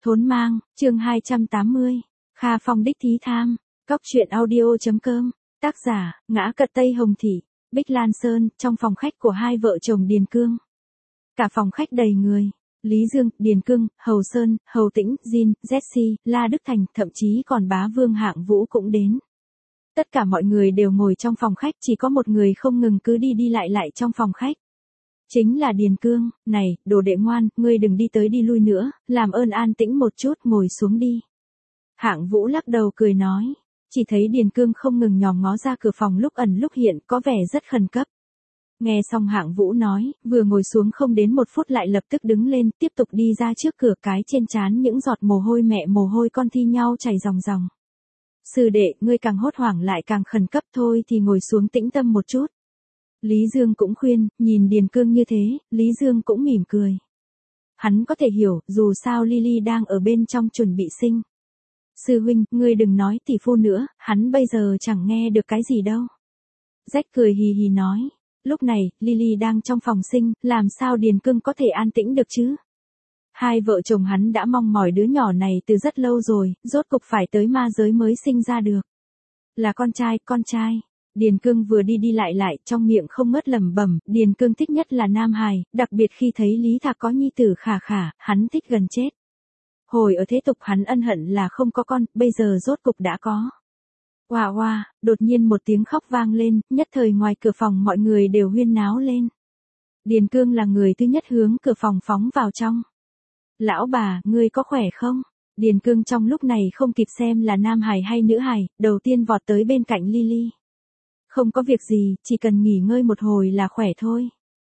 Thốn mang, chương 280. Kha Phong đích thí tham. Cóc truyện audio.com. Tác giả, Ngã Cật Tây Hồng Thị, Bích Lan Sơn, trong phòng khách của hai vợ chồng Điền Cương. Cả phòng khách đầy người. Lý Dương, Điền Cương, Hầu Sơn, Hầu Tĩnh, Jin, Jessie, La Đức Thành, thậm chí còn bá Vương Hạng Vũ cũng đến. Tất cả mọi người đều ngồi trong phòng khách, chỉ có một người không ngừng cứ đi đi lại trong phòng khách. Chính là Điền Cương. Này, đồ đệ ngoan, ngươi đừng đi tới đi lui nữa, làm ơn an tĩnh một chút, ngồi xuống đi. Hạng Vũ lắc đầu cười nói. Chỉ thấy Điền Cương không ngừng nhòm ngó ra cửa phòng lúc ẩn lúc hiện, có vẻ rất khẩn cấp. Nghe xong Hạng Vũ nói, vừa ngồi xuống không đến một phút lại lập tức đứng lên, tiếp tục đi ra trước cửa, cái trên trán những giọt mồ hôi mẹ mồ hôi con thi nhau chảy ròng ròng. Sư đệ, ngươi càng hốt hoảng lại càng khẩn cấp, thôi thì ngồi xuống tĩnh tâm một chút. Lý Dương cũng khuyên, nhìn Điền Cương như thế, Lý Dương cũng mỉm cười. Hắn có thể hiểu, dù sao Lily đang ở bên trong chuẩn bị sinh. Sư huynh, ngươi đừng nói tỷ phu nữa, hắn bây giờ chẳng nghe được cái gì đâu. Rách cười hì hì nói. Lúc này, Lily đang trong phòng sinh, làm sao Điền Cương có thể an tĩnh được chứ? Hai vợ chồng hắn đã mong mỏi đứa nhỏ này từ rất lâu rồi, rốt cục phải tới ma giới mới sinh ra được. Là con trai. Điền Cương vừa đi đi lại, trong miệng không ngớt lẩm bẩm, Điền Cương thích nhất là nam hài, đặc biệt khi thấy Lý Thạc có nhi tử khả khả, hắn thích gần chết. Hồi ở thế tục hắn ân hận là không có con, bây giờ rốt cục đã có. Oa oa, đột nhiên một tiếng khóc vang lên, nhất thời ngoài cửa phòng mọi người đều huyên náo lên. Điền Cương là người thứ nhất hướng cửa phòng phóng vào trong. Lão bà, ngươi có khỏe không? Điền Cương trong lúc này không kịp xem là nam hài hay nữ hài, đầu tiên vọt tới bên cạnh Lily. Không có việc gì, chỉ cần nghỉ ngơi một hồi là khỏe thôi.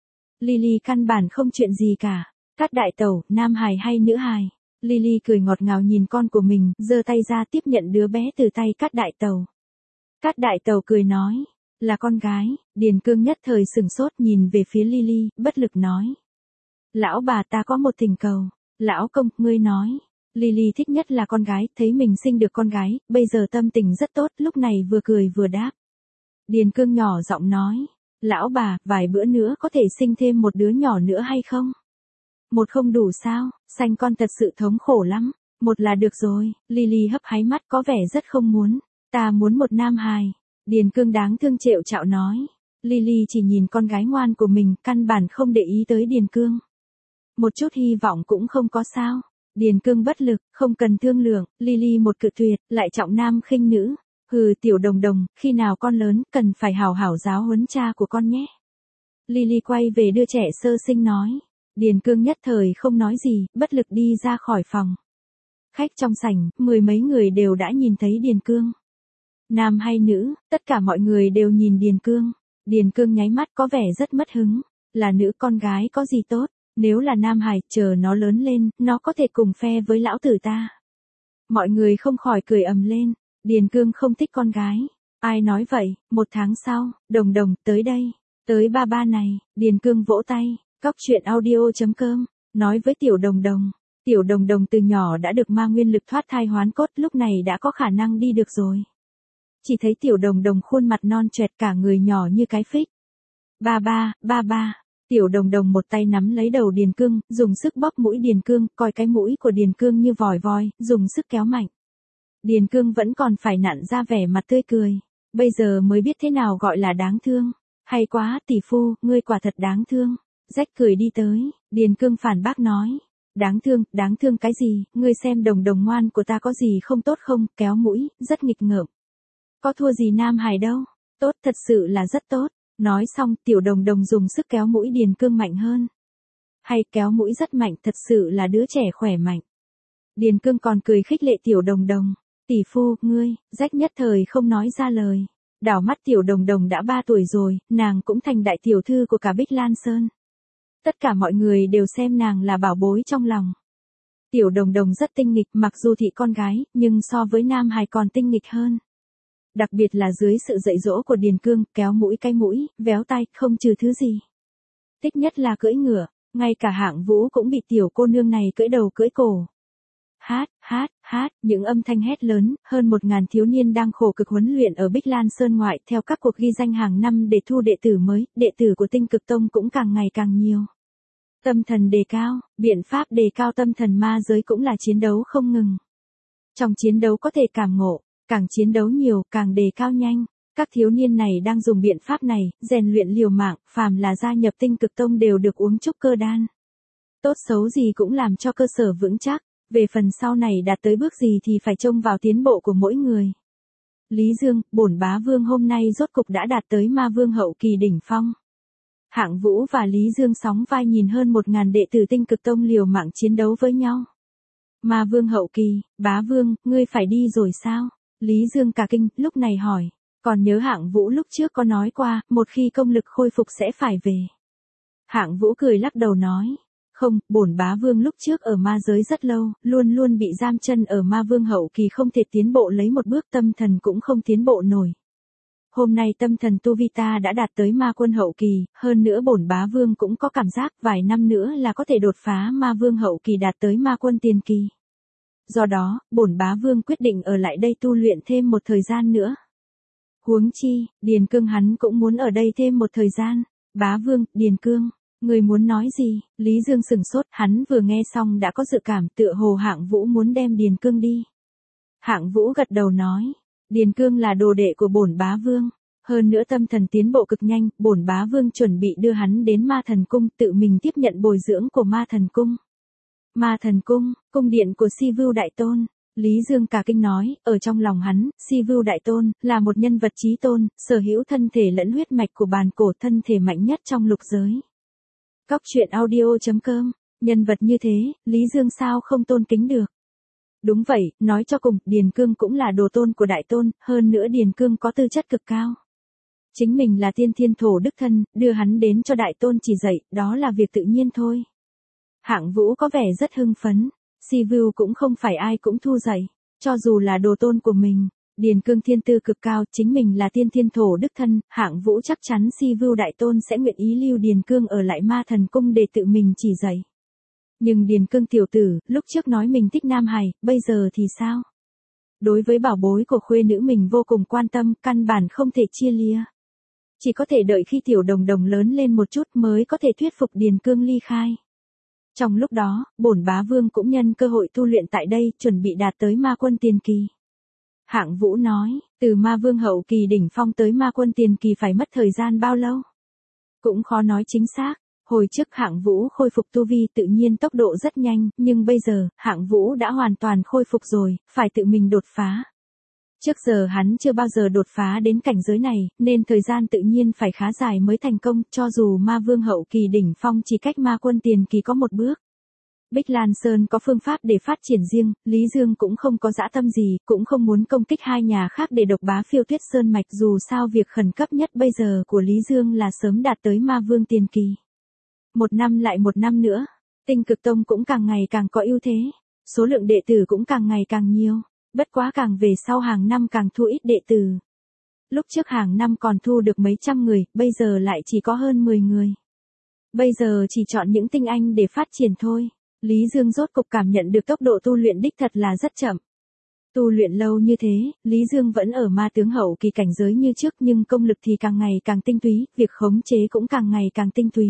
Lily căn bản không chuyện gì cả. Cát đại tẩu, nam hài hay nữ hài? Lily cười ngọt ngào nhìn con của mình, giơ tay ra tiếp nhận đứa bé từ tay Cát đại tẩu. Cát đại tẩu cười nói, là con gái. Điền Cương nhất thời sửng sốt nhìn về phía Lily, bất lực nói. Lão bà, ta có một thỉnh cầu. Lão công, ngươi nói. Lily thích nhất là con gái, thấy mình sinh được con gái, bây giờ tâm tình rất tốt, lúc này vừa cười vừa đáp. Điền Cương nhỏ giọng nói, lão bà, vài bữa nữa có thể sinh thêm một đứa nhỏ nữa hay không? Một không đủ sao, sanh con thật sự thống khổ lắm, một là được rồi. Lily hấp háy mắt có vẻ rất không muốn, ta muốn một nam hài. Điền Cương đáng thương trệu trạo nói. Lily chỉ nhìn con gái ngoan của mình, căn bản không để ý tới Điền Cương. Một chút hy vọng cũng không có sao. Điền Cương bất lực, không cần thương lượng, Lily một cự tuyệt, lại trọng nam khinh nữ. Hừ, tiểu đồng đồng, khi nào con lớn, cần phải hảo hảo giáo huấn cha của con nhé. Lily quay về đưa trẻ sơ sinh nói. Điền Cương nhất thời không nói gì, bất lực đi ra khỏi phòng. Khách trong sảnh, mười mấy người đều đã nhìn thấy Điền Cương. Nam hay nữ, tất cả mọi người đều nhìn Điền Cương. Điền Cương nháy mắt có vẻ rất mất hứng. Là nữ con gái có gì tốt, nếu là nam hài, chờ nó lớn lên, nó có thể cùng phe với lão tử ta. Mọi người không khỏi cười ầm lên. Điền Cương không thích con gái. Ai nói vậy? Một tháng sau, đồng đồng, tới đây. Tới ba ba này. Điền Cương vỗ tay. Cóc truyện audio.com. Nói với tiểu đồng đồng. Tiểu đồng đồng từ nhỏ đã được ma nguyên lực thoát thai hoán cốt, lúc này đã có khả năng đi được rồi. Chỉ thấy tiểu đồng đồng khuôn mặt non choẹt, cả người nhỏ như cái phích. Ba ba. Tiểu đồng đồng một tay nắm lấy đầu Điền Cương, dùng sức bóp mũi Điền Cương, coi cái mũi của Điền Cương như vòi voi, dùng sức kéo mạnh. Điền Cương vẫn còn phải nặn ra vẻ mặt tươi cười. Bây giờ mới biết thế nào gọi là đáng thương. Hay quá, tỷ phu, ngươi quả thật đáng thương. Rách cười đi tới, Điền Cương phản bác nói. Đáng thương cái gì, ngươi xem đồng đồng ngoan của ta có gì không tốt không, kéo mũi, rất nghịch ngợm. Có thua gì nam hài đâu, tốt, thật sự là rất tốt. Nói xong, tiểu đồng đồng dùng sức kéo mũi Điền Cương mạnh hơn. Hay kéo mũi rất mạnh, thật sự là đứa trẻ khỏe mạnh. Điền Cương còn cười khích lệ tiểu đồng đồng. Tỷ phu, ngươi, rách nhất thời không nói ra lời. Đảo mắt tiểu đồng đồng đã 3 tuổi rồi, nàng cũng thành đại tiểu thư của cả Bích Lan Sơn. Tất cả mọi người đều xem nàng là bảo bối trong lòng. Tiểu đồng đồng rất tinh nghịch, mặc dù thị con gái, nhưng so với nam hài còn tinh nghịch hơn. Đặc biệt là dưới sự dạy dỗ của Điền Cương, kéo mũi cái mũi, véo tay, không trừ thứ gì. Thích nhất là cưỡi ngựa, ngay cả Hạng Vũ cũng bị tiểu cô nương này cưỡi đầu cưỡi cổ. Hát, những âm thanh hét lớn, hơn 1000 thiếu niên đang khổ cực huấn luyện ở Bích Lan Sơn ngoại theo các cuộc ghi danh hàng năm để thu đệ tử mới, đệ tử của Tinh Cực Tông cũng càng ngày càng nhiều. Tâm thần đề cao, biện pháp đề cao tâm thần ma giới cũng là chiến đấu không ngừng. Trong chiến đấu có thể cảm ngộ, càng chiến đấu nhiều, càng đề cao nhanh. Các thiếu niên này đang dùng biện pháp này, rèn luyện liều mạng, phàm là gia nhập Tinh Cực Tông đều được uống trúc cơ đan. Tốt xấu gì cũng làm cho cơ sở vững chắc, về phần sau này đạt tới bước gì thì phải trông vào tiến bộ của mỗi người. Lý Dương, bổn bá vương hôm nay rốt cục đã đạt tới ma vương hậu kỳ đỉnh phong. Hạng Vũ và Lý Dương sóng vai nhìn hơn 1000 đệ tử Tinh Cực Tông liều mạng chiến đấu với nhau. Ma vương hậu kỳ, bá vương, ngươi phải đi rồi sao? Lý Dương cả kinh, lúc này hỏi. Còn nhớ Hạng Vũ lúc trước có nói qua, một khi công lực khôi phục sẽ phải về. Hạng Vũ cười lắc đầu nói. Không, bổn bá vương lúc trước ở ma giới rất lâu, luôn luôn bị giam chân ở ma vương hậu kỳ không thể tiến bộ lấy một bước, tâm thần cũng không tiến bộ nổi. Hôm nay tâm thần tu vi ta đã đạt tới ma quân hậu kỳ, hơn nữa bổn bá vương cũng có cảm giác vài năm nữa là có thể đột phá ma vương hậu kỳ đạt tới ma quân tiền kỳ. Do đó, bổn bá vương quyết định ở lại đây tu luyện thêm một thời gian nữa. Huống chi, Điền Cương hắn cũng muốn ở đây thêm một thời gian. Bá vương, Điền Cương, người muốn nói gì? Lý Dương sửng sốt, hắn vừa nghe xong đã có dự cảm tựa hồ Hạng Vũ muốn đem Điền Cương đi. Hạng Vũ gật đầu nói, Điền Cương là đồ đệ của bổn bá vương. Hơn nữa tâm thần tiến bộ cực nhanh, bổn bá vương chuẩn bị đưa hắn đến ma thần cung, tự mình tiếp nhận bồi dưỡng của ma thần cung. Ma thần cung, cung điện của Si Vưu Đại Tôn. Lý Dương cả kinh nói, ở trong lòng hắn, Si Vưu Đại Tôn, là một nhân vật chí tôn, sở hữu thân thể lẫn huyết mạch của bàn cổ, thân thể mạnh nhất trong lục giới. Cóc truyện audio.com, nhân vật như thế, Lý Dương sao không tôn kính được. Đúng vậy, nói cho cùng, Điền Cương cũng là đồ tôn của Đại Tôn, hơn nữa Điền Cương có tư chất cực cao. Chính mình là tiên thiên thổ đức thân, đưa hắn đến cho Đại Tôn chỉ dạy, đó là việc tự nhiên thôi. Hạng Vũ có vẻ rất hưng phấn. Si Vưu cũng không phải ai cũng thu dạy, cho dù là đồ tôn của mình, Điền Cương thiên tư cực cao, chính mình là tiên thiên thổ đức thân, Hạng Vũ chắc chắn Si Vưu Đại Tôn sẽ nguyện ý lưu Điền Cương ở lại ma thần cung để tự mình chỉ dạy. Nhưng Điền Cương tiểu tử, lúc trước nói mình thích nam hài, bây giờ thì sao? Đối với bảo bối của khuê nữ mình vô cùng quan tâm, căn bản không thể chia lìa. Chỉ có thể đợi khi tiểu đồng đồng lớn lên một chút mới có thể thuyết phục Điền Cương ly khai. Trong lúc đó, bổn bá vương cũng nhân cơ hội tu luyện tại đây, chuẩn bị đạt tới ma quân tiền kỳ. Hạng Vũ nói, từ ma vương hậu kỳ đỉnh phong tới ma quân tiền kỳ phải mất thời gian bao lâu? Cũng khó nói chính xác, hồi trước Hạng Vũ khôi phục tu vi tự nhiên tốc độ rất nhanh, nhưng bây giờ, Hạng Vũ đã hoàn toàn khôi phục rồi, phải tự mình đột phá. Trước giờ hắn chưa bao giờ đột phá đến cảnh giới này, nên thời gian tự nhiên phải khá dài mới thành công, cho dù ma vương hậu kỳ đỉnh phong chỉ cách ma quân tiền kỳ có một bước. Bích Lan Sơn có phương pháp để phát triển riêng, Lý Dương cũng không có dã tâm gì, cũng không muốn công kích hai nhà khác để độc bá Phiêu Tuyết Sơn mạch, dù sao việc khẩn cấp nhất bây giờ của Lý Dương là sớm đạt tới ma vương tiền kỳ. Một năm lại một năm nữa, Tinh Cực Tông cũng càng ngày càng có ưu thế, số lượng đệ tử cũng càng ngày càng nhiều. Bất quá càng về sau hàng năm càng thu ít đệ tử. Lúc trước hàng năm còn thu được mấy trăm người, bây giờ lại chỉ có hơn 10 người. Bây giờ chỉ chọn những tinh anh để phát triển thôi. Lý Dương rốt cục cảm nhận được tốc độ tu luyện đích thật là rất chậm. Tu luyện lâu như thế, Lý Dương vẫn ở ma tướng hậu kỳ cảnh giới như trước, nhưng công lực thì càng ngày càng tinh túy, việc khống chế cũng càng ngày càng tinh túy.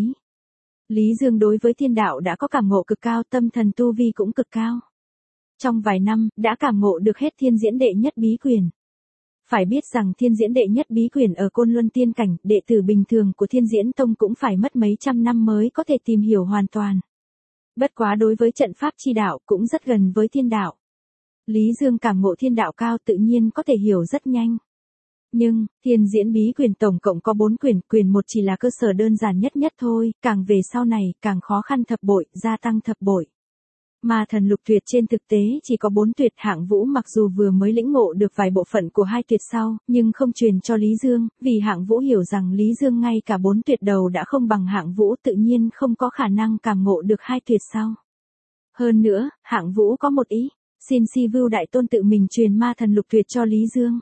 Lý Dương đối với thiên đạo đã có cảm ngộ cực cao, tâm thần tu vi cũng cực cao. Trong vài năm, đã cảm ngộ được hết thiên diễn đệ nhất bí quyền. Phải biết rằng thiên diễn đệ nhất bí quyền ở Côn Luân tiên cảnh, đệ tử bình thường của Thiên Diễn Tông cũng phải mất mấy trăm năm mới có thể tìm hiểu hoàn toàn. Bất quá đối với trận pháp chi đạo cũng rất gần với thiên đạo. Lý Dương cảm ngộ thiên đạo cao tự nhiên có thể hiểu rất nhanh. Nhưng, thiên diễn bí quyền tổng cộng có 4 quyền, quyền 1 chỉ là cơ sở đơn giản nhất thôi, càng về sau này, càng khó khăn thập bội, gia tăng thập bội. Ma thần lục tuyệt trên thực tế chỉ có 4 tuyệt, Hạng Vũ mặc dù vừa mới lĩnh ngộ được vài bộ phận của 2 tuyệt sau, nhưng không truyền cho Lý Dương, vì Hạng Vũ hiểu rằng Lý Dương ngay cả 4 tuyệt đầu đã không bằng Hạng Vũ, tự nhiên không có khả năng cảm ngộ được 2 tuyệt sau. Hơn nữa, Hạng Vũ có một ý, xin Si Vưu Đại Tôn tự mình truyền ma thần lục tuyệt cho Lý Dương.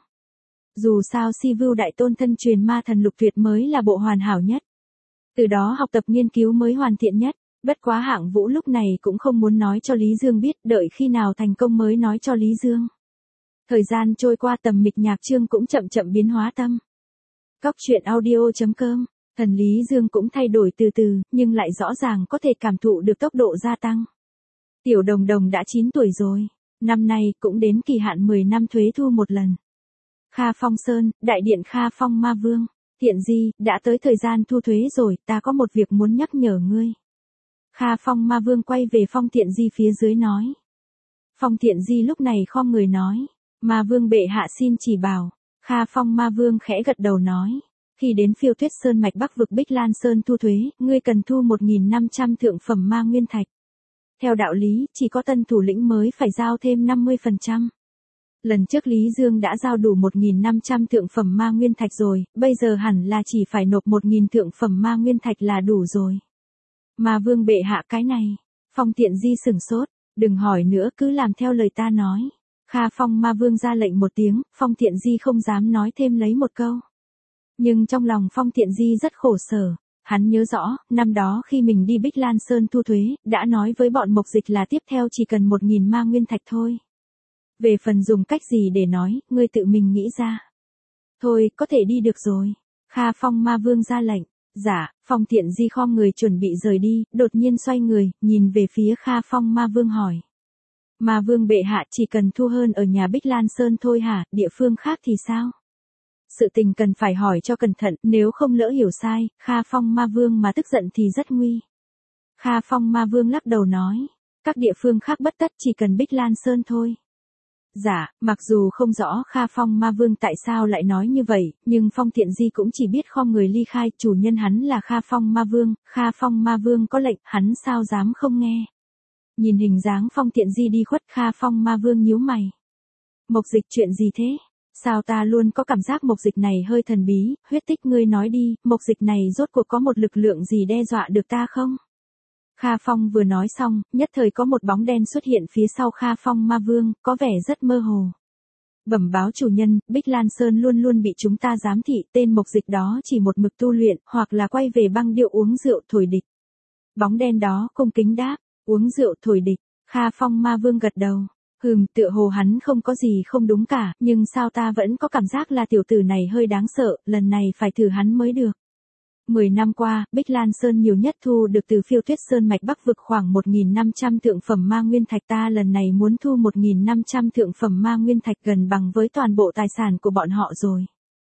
Dù sao Si Vưu Đại Tôn thân truyền ma thần lục tuyệt mới là bộ hoàn hảo nhất. Từ đó học tập nghiên cứu mới hoàn thiện nhất. Bất quá Hạng Vũ lúc này cũng không muốn nói cho Lý Dương biết, đợi khi nào thành công mới nói cho Lý Dương. Thời gian trôi qua, Tầm Mịch Nhạc Chương cũng chậm chậm biến hóa tâm. Cóc truyện audio.com Thần Lý Dương cũng thay đổi từ từ, nhưng lại rõ ràng có thể cảm thụ được tốc độ gia tăng. Tiểu Đồng Đồng đã 9 tuổi rồi, năm nay cũng đến kỳ hạn 10 năm thuế thu một lần. Kha Phong Sơn, đại điện Kha Phong Ma Vương, Thiện Di, đã tới thời gian thu thuế rồi, ta có một việc muốn nhắc nhở ngươi. Kha Phong Ma Vương quay về Phong Thiện Di phía dưới nói. Phong Thiện Di lúc này khom người nói, Ma Vương bệ hạ xin chỉ bảo. Kha Phong Ma Vương khẽ gật đầu nói, khi đến Phiêu Tuyết Sơn mạch Bắc vực Bích Lan Sơn thu thuế, ngươi cần thu 1.500 thượng phẩm ma nguyên thạch. Theo đạo lý, chỉ có tân thủ lĩnh mới phải giao thêm 50%. Lần trước Lý Dương đã giao đủ 1.500 thượng phẩm ma nguyên thạch rồi, bây giờ hẳn là chỉ phải nộp 1.000 thượng phẩm ma nguyên thạch là đủ rồi. Ma Vương bệ hạ cái này. Phong Thiện Di sửng sốt, đừng hỏi nữa cứ làm theo lời ta nói. Kha Phong Ma Vương ra lệnh một tiếng, Phong Thiện Di không dám nói thêm lấy một câu. Nhưng trong lòng Phong Thiện Di rất khổ sở. Hắn nhớ rõ, năm đó khi mình đi Bích Lan Sơn thu thuế, đã nói với bọn mộc dịch là tiếp theo chỉ cần 1.000 ma nguyên thạch thôi. Về phần dùng cách gì để nói, ngươi tự mình nghĩ ra. Thôi, có thể đi được rồi. Kha Phong Ma Vương ra lệnh. Dạ, Phong Thiện Di khom người chuẩn bị rời đi, đột nhiên xoay người, nhìn về phía Kha Phong Ma Vương hỏi. Ma Vương bệ hạ chỉ cần thu hơn ở nhà Bích Lan Sơn thôi hả, địa phương khác thì sao? Sự tình cần phải hỏi cho cẩn thận, nếu không lỡ hiểu sai, Kha Phong Ma Vương mà tức giận thì rất nguy. Kha Phong Ma Vương lắc đầu nói, các địa phương khác bất tất chỉ cần Bích Lan Sơn thôi. Dạ, mặc dù không rõ Kha Phong Ma Vương tại sao lại nói như vậy, nhưng Phong Thiện Di cũng chỉ biết khom người ly khai, chủ nhân hắn là Kha Phong Ma Vương, Kha Phong Ma Vương có lệnh, hắn sao dám không nghe. Nhìn hình dáng Phong Thiện Di đi khuất, Kha Phong Ma Vương nhíu mày. Mộc dịch chuyện gì thế? Sao ta luôn có cảm giác mộc dịch này hơi thần bí, huyết tích ngươi nói đi, mộc dịch này rốt cuộc có một lực lượng gì đe dọa được ta không? Kha Phong vừa nói xong, nhất thời có một bóng đen xuất hiện phía sau Kha Phong Ma Vương, có vẻ rất mơ hồ. Bẩm báo chủ nhân, Bích Lan Sơn luôn luôn bị chúng ta giám thị, tên mộc dịch đó chỉ một mực tu luyện, hoặc là quay về băng điệu uống rượu thổi địch. Bóng đen đó cung kính đáp, uống rượu thổi địch. Kha Phong Ma Vương gật đầu. Tựa hồ hắn không có gì không đúng cả, nhưng sao ta vẫn có cảm giác là tiểu tử này hơi đáng sợ, lần này phải thử hắn mới được. 10 năm qua, Bích Lan Sơn nhiều nhất thu được từ Phiêu Tuyết Sơn mạch Bắc vực khoảng 1.500 thượng phẩm ma nguyên thạch, ta lần này muốn thu 1.500 thượng phẩm ma nguyên thạch gần bằng với toàn bộ tài sản của bọn họ rồi.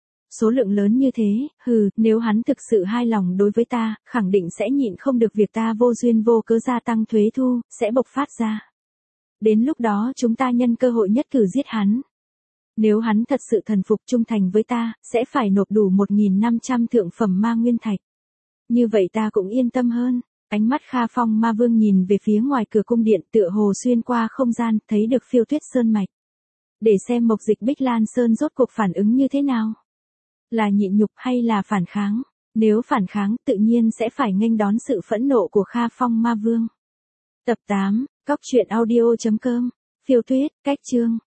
Số lượng lớn như thế, nếu hắn thực sự hài lòng đối với ta, khẳng định sẽ nhịn không được việc ta vô duyên vô cớ gia tăng thuế thu, sẽ bộc phát ra. Đến lúc đó chúng ta nhân cơ hội nhất cử giết hắn. Nếu hắn thật sự thần phục trung thành với ta, sẽ phải nộp đủ 1.500 thượng phẩm ma nguyên thạch. Như vậy ta cũng yên tâm hơn. Ánh mắt Kha Phong Ma Vương nhìn về phía ngoài cửa cung điện, tựa hồ xuyên qua không gian, thấy được Phiêu Tuyết Sơn mạch. Để xem mộc dịch Bích Lan Sơn rốt cuộc phản ứng như thế nào. Là nhịn nhục hay là phản kháng? Nếu phản kháng, tự nhiên sẽ phải nghênh đón sự phẫn nộ của Kha Phong Ma Vương. Tập 8, coctruyện audio.com, Phiêu Tuyết, cách chương.